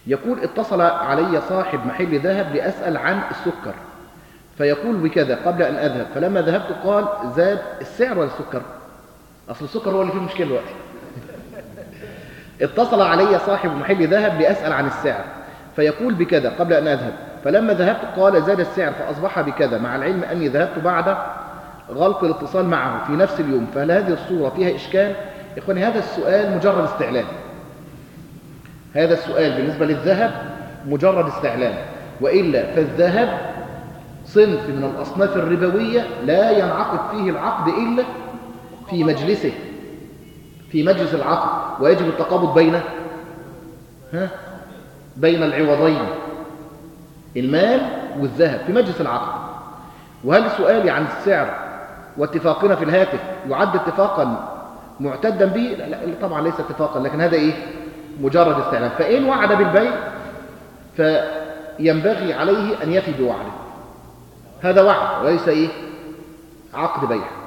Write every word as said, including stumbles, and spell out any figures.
يقول اتصل علي صاحب محل ذهب لأسأل عن السكر، فيقول بكذا قبل أن أذهب، فلما ذهبت قال زاد السعر ولا السكر؟ أصل السكر هو اللي فيه مشكلة دلوقتي. اتصل علي صاحب محل ذهب لأسأل عن السعر، فيقول بكذا قبل أن أذهب، فلما ذهبت قال زاد السعر فأصبح بكذا، مع العلم أني ذهبت بعد غلق الاتصال معه في نفس اليوم، فهل هذه الصورة فيها إشكال؟ إخواني هذا السؤال مجرد استعلام، هذا السؤال بالنسبة للذهب مجرد استعلام، وإلا فالذهب صنف من الأصناف الربوية لا ينعقد فيه العقد إلا في مجلسه، في مجلس العقد، ويجب التقابض بين ها بين العوضين المال والذهب في مجلس العقد. وهل سؤالي عن السعر واتفاقنا في الهاتف يعد اتفاقا معتدا به؟ لا, لا طبعا ليس اتفاقا، لكن هذا ايه؟ مجرد استعلام. فإن وعد بالبيع فينبغي عليه أن يفي بوعده، هذا وعد وليس ايه؟ عقد بيع.